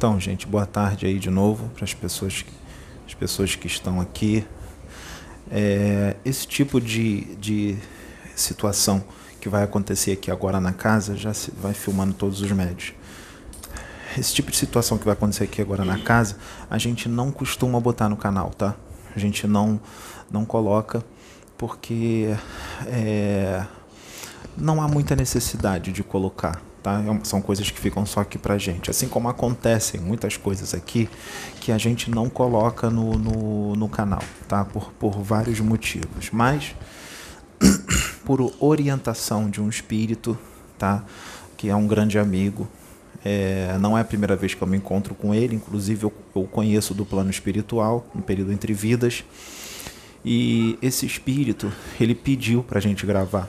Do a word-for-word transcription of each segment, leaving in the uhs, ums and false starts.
Então, gente, boa tarde aí de novo para as pessoas, as pessoas que estão aqui. É, esse tipo de, de situação que vai acontecer aqui agora na casa, já se vai filmando todos os médios. Esse tipo de situação que vai acontecer aqui agora na casa, a gente não costuma botar no canal, tá? A gente não, não coloca porque é, não há muita necessidade de colocar. Tá? São coisas que ficam só aqui pra gente. Assim como acontecem muitas coisas aqui que a gente não coloca no, no, no canal, tá? Por, por vários motivos. Mas, por orientação de um espírito, tá? Que é um grande amigo, é, não é a primeira vez que eu me encontro com ele, inclusive eu, eu conheço do plano espiritual, no período entre vidas, e esse espírito, ele pediu pra gente gravar,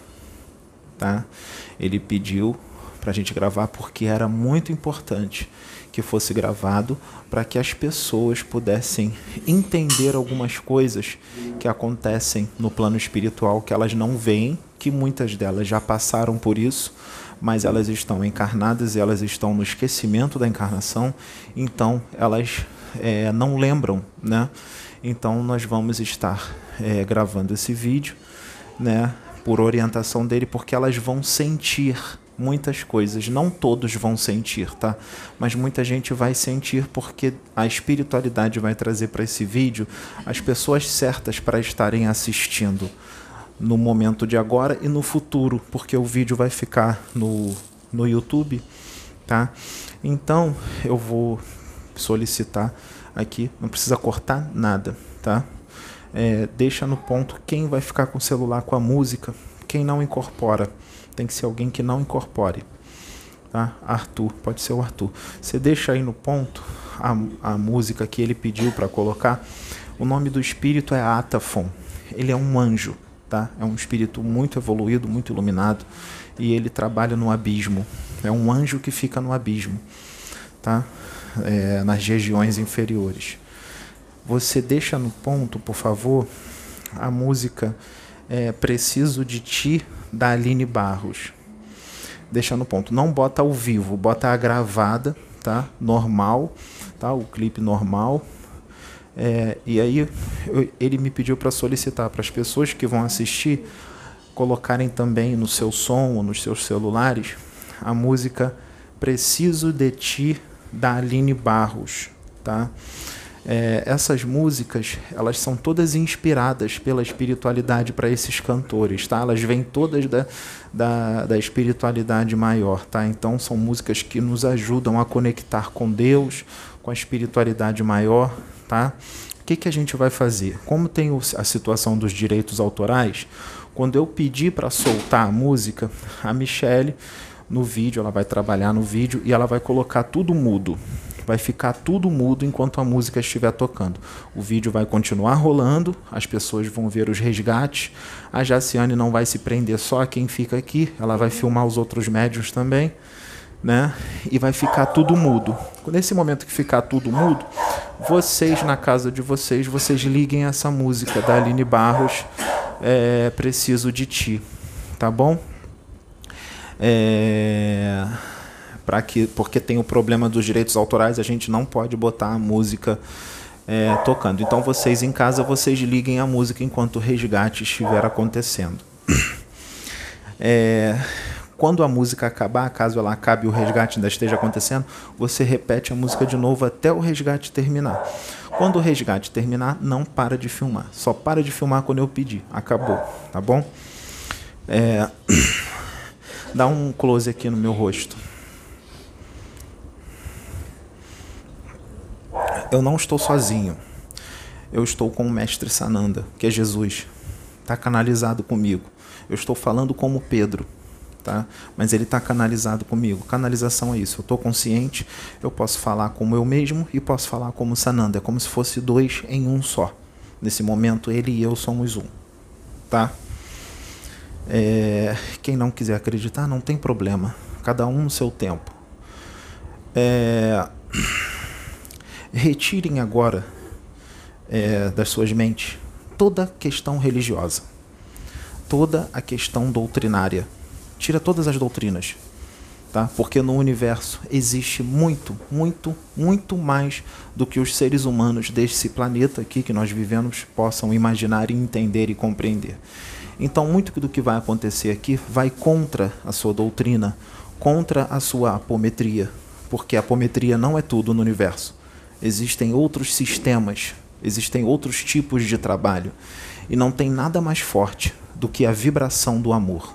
tá? Ele pediu para a gente gravar porque era muito importante que fosse gravado para que as pessoas pudessem entender algumas coisas que acontecem no plano espiritual que elas não veem, que muitas delas já passaram por isso, mas elas estão encarnadas e elas estão no esquecimento da encarnação, então elas é, não lembram, né? Então nós vamos estar é, gravando esse vídeo, né, por orientação dele, porque elas vão sentir muitas coisas, não todos vão sentir, tá? Mas muita gente vai sentir porque a espiritualidade vai trazer para esse vídeo as pessoas certas para estarem assistindo no momento de agora e no futuro, porque o vídeo vai ficar no, no YouTube, tá? Então eu vou solicitar aqui, não precisa cortar nada, tá? É, deixa no ponto quem vai ficar com o celular com a música, quem não incorpora. Tem que ser alguém que não incorpore, tá? Arthur, pode ser o Arthur. Você deixa aí no ponto a, a música que ele pediu para colocar. O nome do espírito é Atafon. Ele é um anjo, tá? É um espírito muito evoluído, muito iluminado, e ele trabalha no abismo. É um anjo que fica no abismo, tá? É, nas regiões inferiores. Você deixa no ponto, por favor, a música é, Preciso de Ti, da Aline Barros. Deixa no ponto. Não bota ao vivo, bota a gravada, tá? Normal, tá? O clipe normal. É, e aí eu, ele me pediu para solicitar para as pessoas que vão assistir colocarem também no seu som ou nos seus celulares a música Preciso de Ti, da Aline Barros, tá? É, essas músicas, elas são todas inspiradas pela espiritualidade para esses cantores, tá? Elas vêm todas da, da, da espiritualidade maior, tá? Então são músicas que nos ajudam a conectar com Deus, com a espiritualidade maior, tá? O que que a gente vai fazer? Como tem a situação dos direitos autorais, quando eu pedir para soltar a música, a Michele, no vídeo, ela vai trabalhar no vídeo e ela vai colocar tudo mudo. Vai ficar tudo mudo enquanto a música estiver tocando. O vídeo vai continuar rolando, as pessoas vão ver os resgates. A Jaciane não vai se prender só a quem fica aqui, ela vai filmar os outros médiuns também, né? E vai ficar tudo mudo. Nesse momento que ficar tudo mudo, vocês na casa de vocês, vocês liguem essa música da Aline Barros, é, Preciso de Ti, tá bom? É... Pra que, porque tem o problema dos direitos autorais, a gente não pode botar a música é, tocando. Então vocês em casa, vocês liguem a música enquanto o resgate estiver acontecendo. É, quando a música acabar, caso ela acabe e o resgate ainda esteja acontecendo, você repete a música de novo até o resgate terminar. Quando o resgate terminar, não para de filmar. Só para de filmar quando eu pedir. Acabou, tá bom? É, dá um close aqui no meu rosto. Eu não estou sozinho, eu estou com o mestre Sananda, que é Jesus, está canalizado comigo. Eu estou falando como Pedro, tá? Mas ele está canalizado comigo. Canalização é isso, eu estou consciente, eu posso falar como eu mesmo e posso falar como Sananda, é como se fosse dois em um só. Nesse momento ele e eu somos um, tá? É, quem não quiser acreditar, não tem problema, cada um no seu tempo. É... Retirem agora é, das suas mentes toda a questão religiosa, toda a questão doutrinária. Tira todas as doutrinas, tá? Porque no universo existe muito, muito, muito mais do que os seres humanos desse planeta aqui que nós vivemos possam imaginar, entender e compreender. Então, muito do que vai acontecer aqui vai contra a sua doutrina, contra a sua apometria, porque a apometria não é tudo no universo. Existem outros sistemas, existem outros tipos de trabalho, e não tem nada mais forte do que a vibração do amor.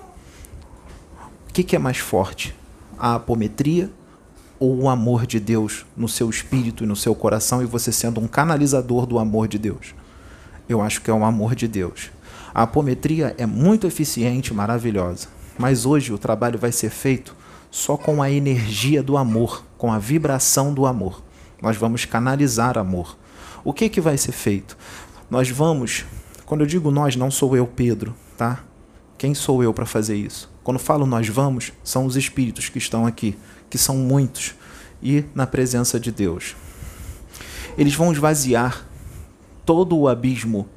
O que, que é mais forte? A apometria ou o amor de Deus no seu espírito e no seu coração, e você sendo um canalizador do amor de Deus? Eu acho que é o amor de Deus. A apometria é muito eficiente, maravilhosa, mas hoje o trabalho vai ser feito só com a energia do amor, com a vibração do amor. Nós vamos canalizar amor. O que, que vai ser feito? Nós vamos, quando eu digo nós, não sou eu, Pedro, tá? Quem sou eu para fazer isso? Quando falo nós vamos, são os espíritos que estão aqui, que são muitos, e na presença de Deus. Eles vão esvaziar todo o abismo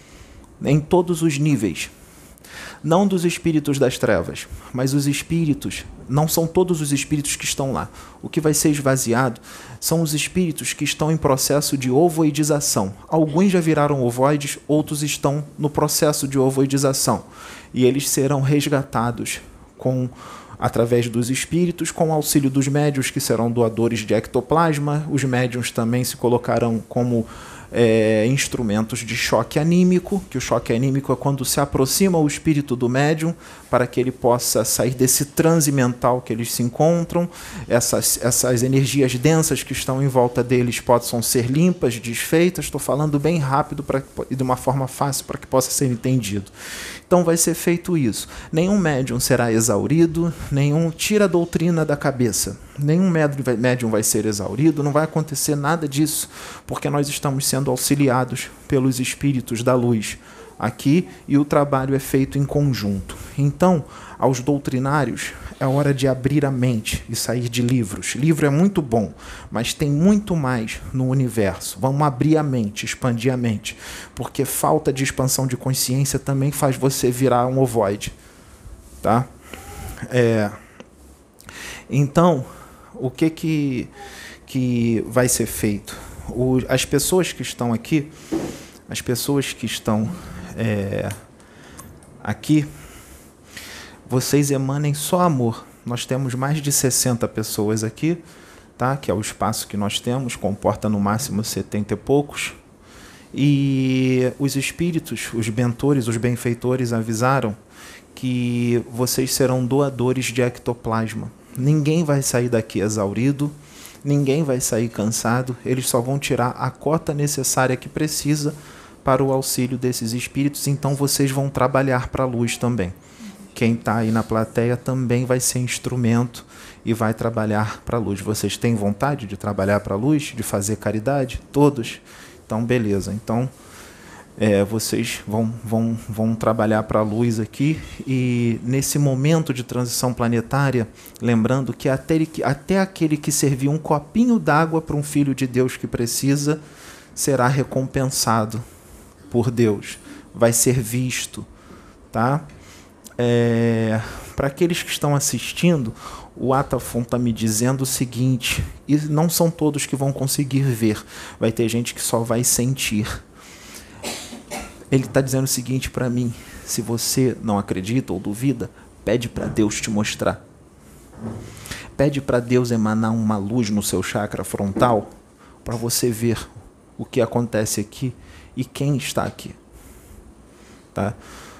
em todos os níveis, não dos espíritos das trevas, mas os espíritos, não são todos os espíritos que estão lá. O que vai ser esvaziado são os espíritos que estão em processo de ovoidização. Alguns já viraram ovoides, outros estão no processo de ovoidização, e eles serão resgatados com através dos espíritos, com o auxílio dos médiuns, que serão doadores de ectoplasma. Os médiuns também se colocarão como É, instrumentos de choque anímico, que o choque anímico é quando se aproxima o espírito do médium para que ele possa sair desse transe mental que eles se encontram, essas, essas energias densas que estão em volta deles possam ser limpas, desfeitas. Estou falando bem rápido pra, e de uma forma fácil para que possa ser entendido. Então vai ser feito isso. Nenhum médium será exaurido, nenhum tira a doutrina da cabeça. Nenhum médium vai ser exaurido, não vai acontecer nada disso, porque nós estamos sendo auxiliados pelos espíritos da luz aqui, e o trabalho é feito em conjunto. Então, aos doutrinários, é hora de abrir a mente e sair de livros. Livro é muito bom, mas tem muito mais no universo. Vamos abrir a mente, expandir a mente, porque falta de expansão de consciência também faz você virar um ovoide, tá? É... Então, o que que, que vai ser feito? O, as pessoas que estão aqui, as pessoas que estão é, aqui, vocês emanem só amor. Nós temos mais de sessenta pessoas aqui, tá? Que é o espaço que nós temos, comporta no máximo setenta e poucos. E os espíritos, os bentores, os benfeitores avisaram que vocês serão doadores de ectoplasma. Ninguém vai sair daqui exaurido, ninguém vai sair cansado, eles só vão tirar a cota necessária que precisa para o auxílio desses espíritos, então vocês vão trabalhar para a luz também. Quem está aí na plateia também vai ser instrumento e vai trabalhar para a luz. Vocês têm vontade de trabalhar para a luz, de fazer caridade? Todos? Então, beleza. Então, É, vocês vão, vão, vão trabalhar para a luz aqui, e nesse momento de transição planetária, lembrando que até, ele, até aquele que serviu um copinho d'água para um filho de Deus que precisa, será recompensado por Deus, vai ser visto, tá? É, para aqueles que estão assistindo, o Atafon está me dizendo o seguinte, e não são todos que vão conseguir ver, vai ter gente que só vai sentir. Ele está dizendo o seguinte para mim: se você não acredita ou duvida, pede para Deus te mostrar. Pede para Deus emanar uma luz no seu chakra frontal para você ver o que acontece aqui e quem está aqui. Tá?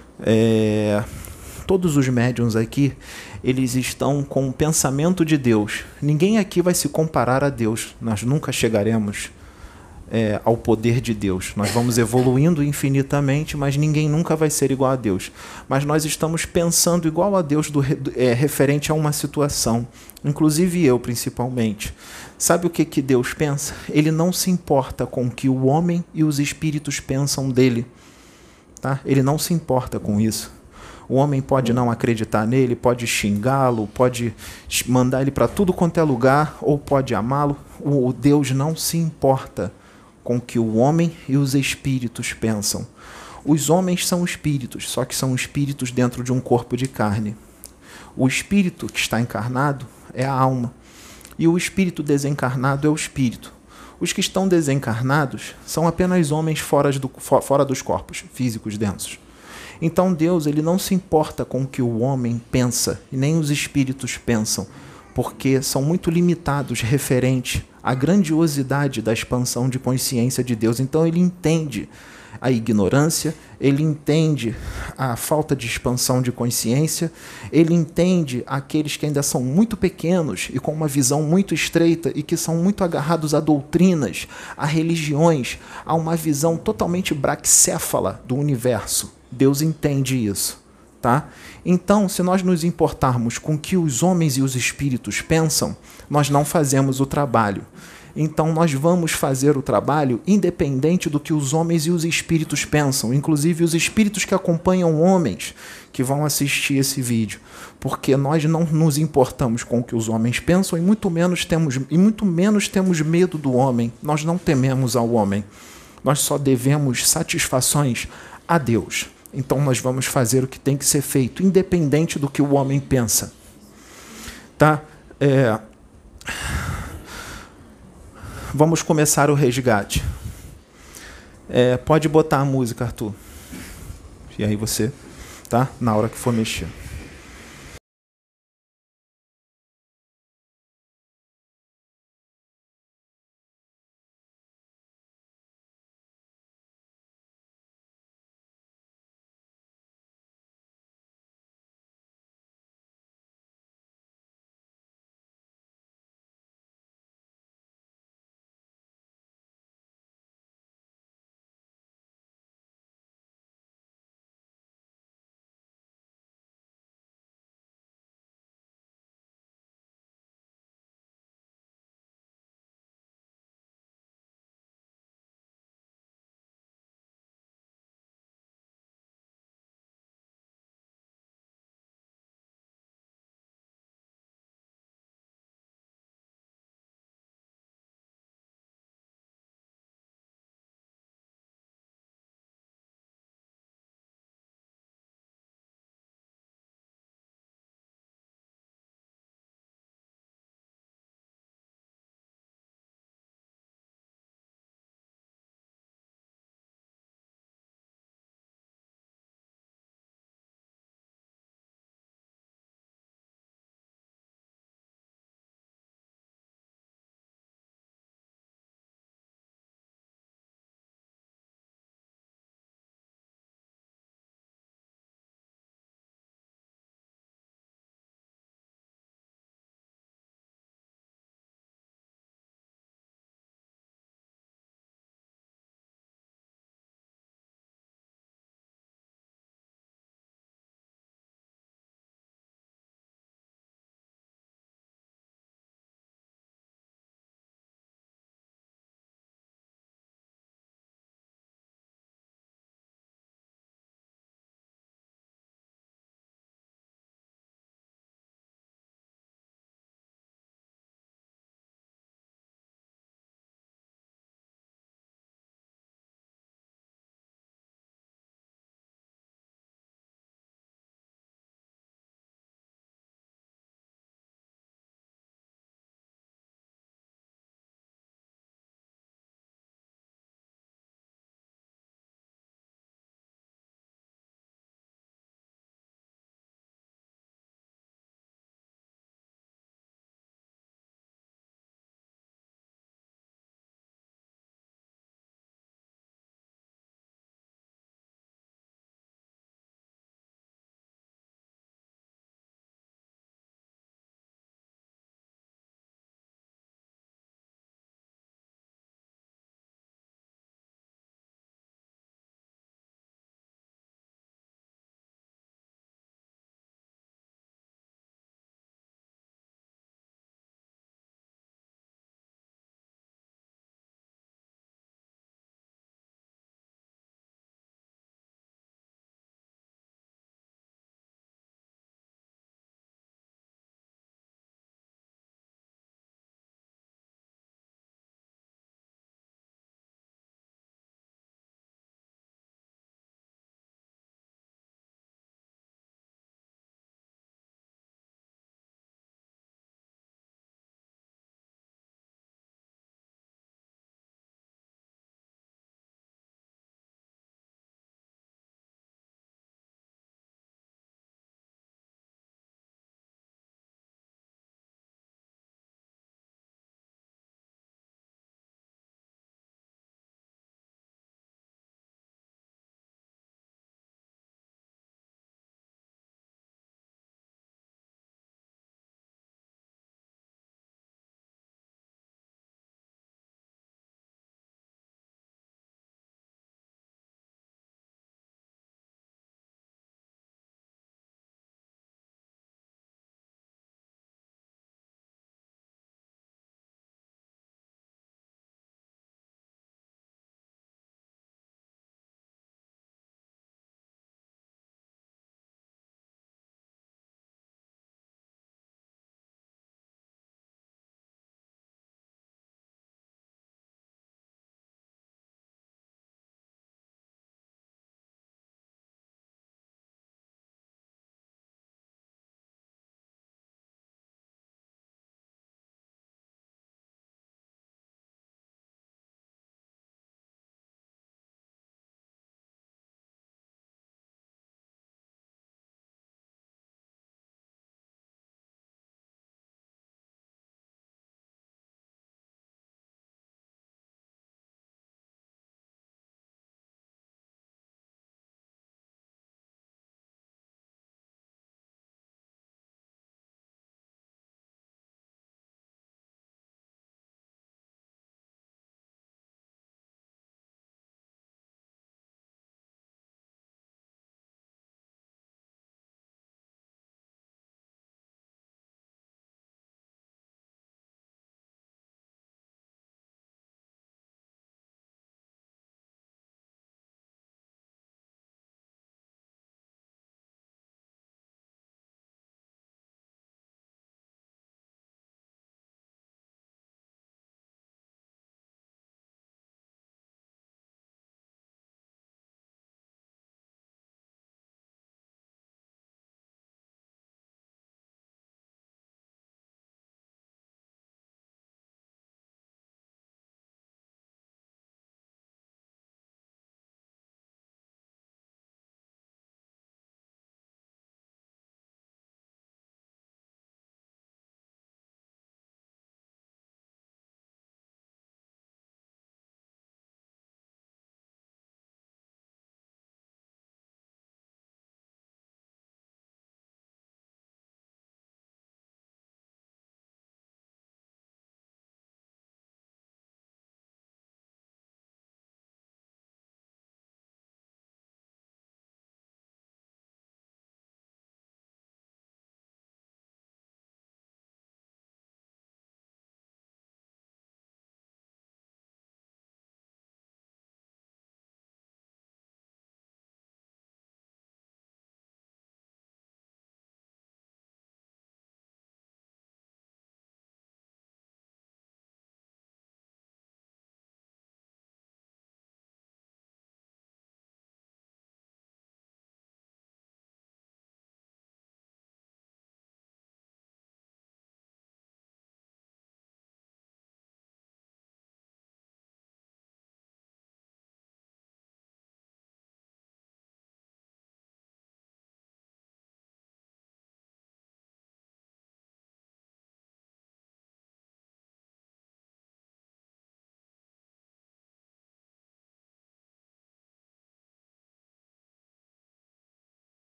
É, todos os médiuns aqui, eles estão com o pensamento de Deus. Ninguém aqui vai se comparar a Deus. Nós nunca chegaremos É, ao poder de Deus. Nós vamos evoluindo infinitamente, mas ninguém nunca vai ser igual a Deus. Mas nós estamos pensando igual a Deus do, é, referente a uma situação, inclusive eu principalmente. Sabe o que, que Deus pensa? Ele não se importa com o que o homem e os espíritos pensam dele. Tá? Ele não se importa com isso. O homem pode não acreditar nele, pode xingá-lo, pode mandar ele para tudo quanto é lugar, ou pode amá-lo. O Deus não se importa com o que o homem e os espíritos pensam. Os homens são espíritos, só que são espíritos dentro de um corpo de carne. O espírito que está encarnado é a alma. E o espírito desencarnado é o espírito. Os que estão desencarnados são apenas homens fora, do, fora dos corpos físicos densos. Então Deus ele não se importa com o que o homem pensa, e nem os espíritos pensam, porque são muito limitados referente à grandiosidade da expansão de consciência de Deus. Então ele entende a ignorância, ele entende a falta de expansão de consciência, ele entende aqueles que ainda são muito pequenos e com uma visão muito estreita e que são muito agarrados a doutrinas, a religiões, a uma visão totalmente braxéfala do universo. Deus entende isso, tá? Então, se nós nos importarmos com o que os homens e os espíritos pensam, nós não fazemos o trabalho. Então nós vamos fazer o trabalho independente do que os homens e os espíritos pensam, inclusive os espíritos que acompanham homens que vão assistir esse vídeo, porque nós não nos importamos com o que os homens pensam e muito menos temos, e muito menos temos medo do homem. Nós não tememos ao homem, nós só devemos satisfações a Deus. Então nós vamos fazer o que tem que ser feito, independente do que o homem pensa. Tá? É... Vamos começar o resgate. É, pode botar a música, Arthur. E aí você, tá? Na hora que for mexer.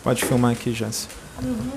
Pode filmar aqui, Jéssica. Uhum.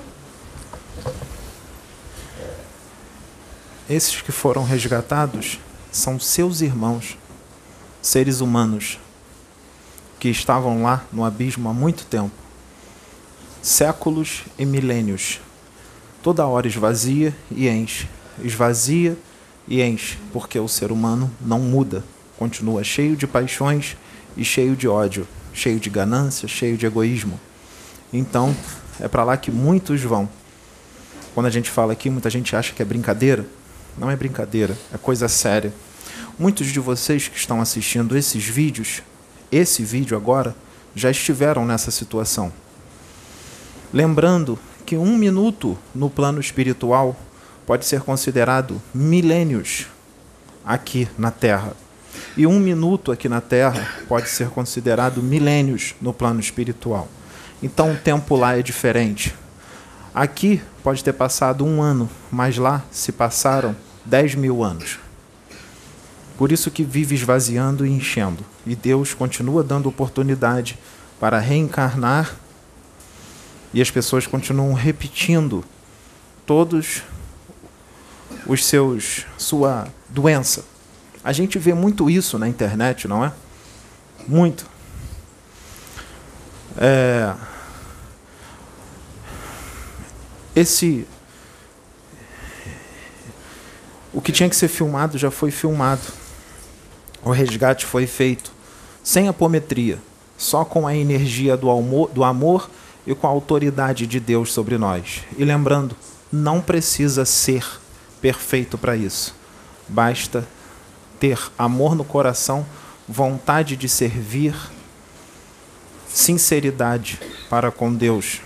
Esses que foram resgatados são seus irmãos, seres humanos, que estavam lá no abismo há muito tempo, séculos e milênios. Toda hora esvazia e enche, esvazia e enche, porque o ser humano não muda, continua cheio de paixões e cheio de ódio, cheio de ganância, cheio de egoísmo. Então, é para lá que muitos vão. Quando a gente fala aqui, muita gente acha que é brincadeira. Não é brincadeira, é coisa séria. Muitos de vocês que estão assistindo esses vídeos, esse vídeo agora, já estiveram nessa situação. Lembrando que um minuto no plano espiritual pode ser considerado milênios aqui na Terra. E um minuto aqui na Terra pode ser considerado milênios no plano espiritual. Então o tempo lá é diferente. Aqui pode ter passado um ano, mas lá se passaram dez mil anos. Por isso que vive esvaziando e enchendo. E Deus continua dando oportunidade para reencarnar e as pessoas continuam repetindo todos os seus, sua doença. A gente vê muito isso na internet, não é? Muito. É... Esse... O que tinha que ser filmado já foi filmado. O resgate foi feito sem apometria, só com a energia do amor, do amor e com a autoridade de Deus sobre nós. E lembrando, não precisa ser perfeito para isso. Basta ter amor no coração, vontade de servir, sinceridade para com Deus.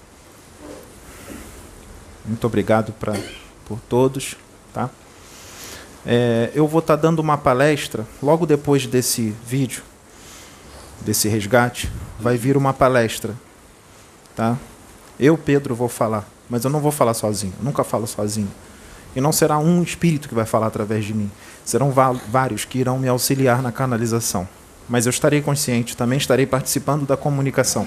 Muito obrigado pra, por todos. Tá? É, eu vou estar tá dando uma palestra, logo depois desse vídeo, desse resgate, vai vir uma palestra. Tá? Eu, Pedro, vou falar, mas eu não vou falar sozinho, eu nunca falo sozinho. E não será um espírito que vai falar através de mim, serão vários que irão me auxiliar na canalização. Mas eu estarei consciente, também estarei participando da comunicação.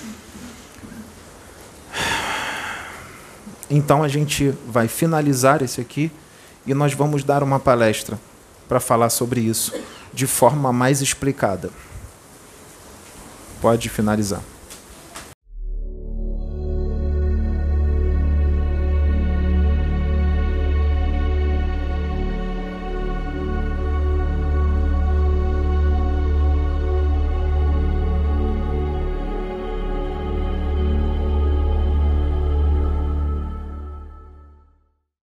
Então a gente vai finalizar esse aqui e nós vamos dar uma palestra para falar sobre isso de forma mais explicada. Pode finalizar.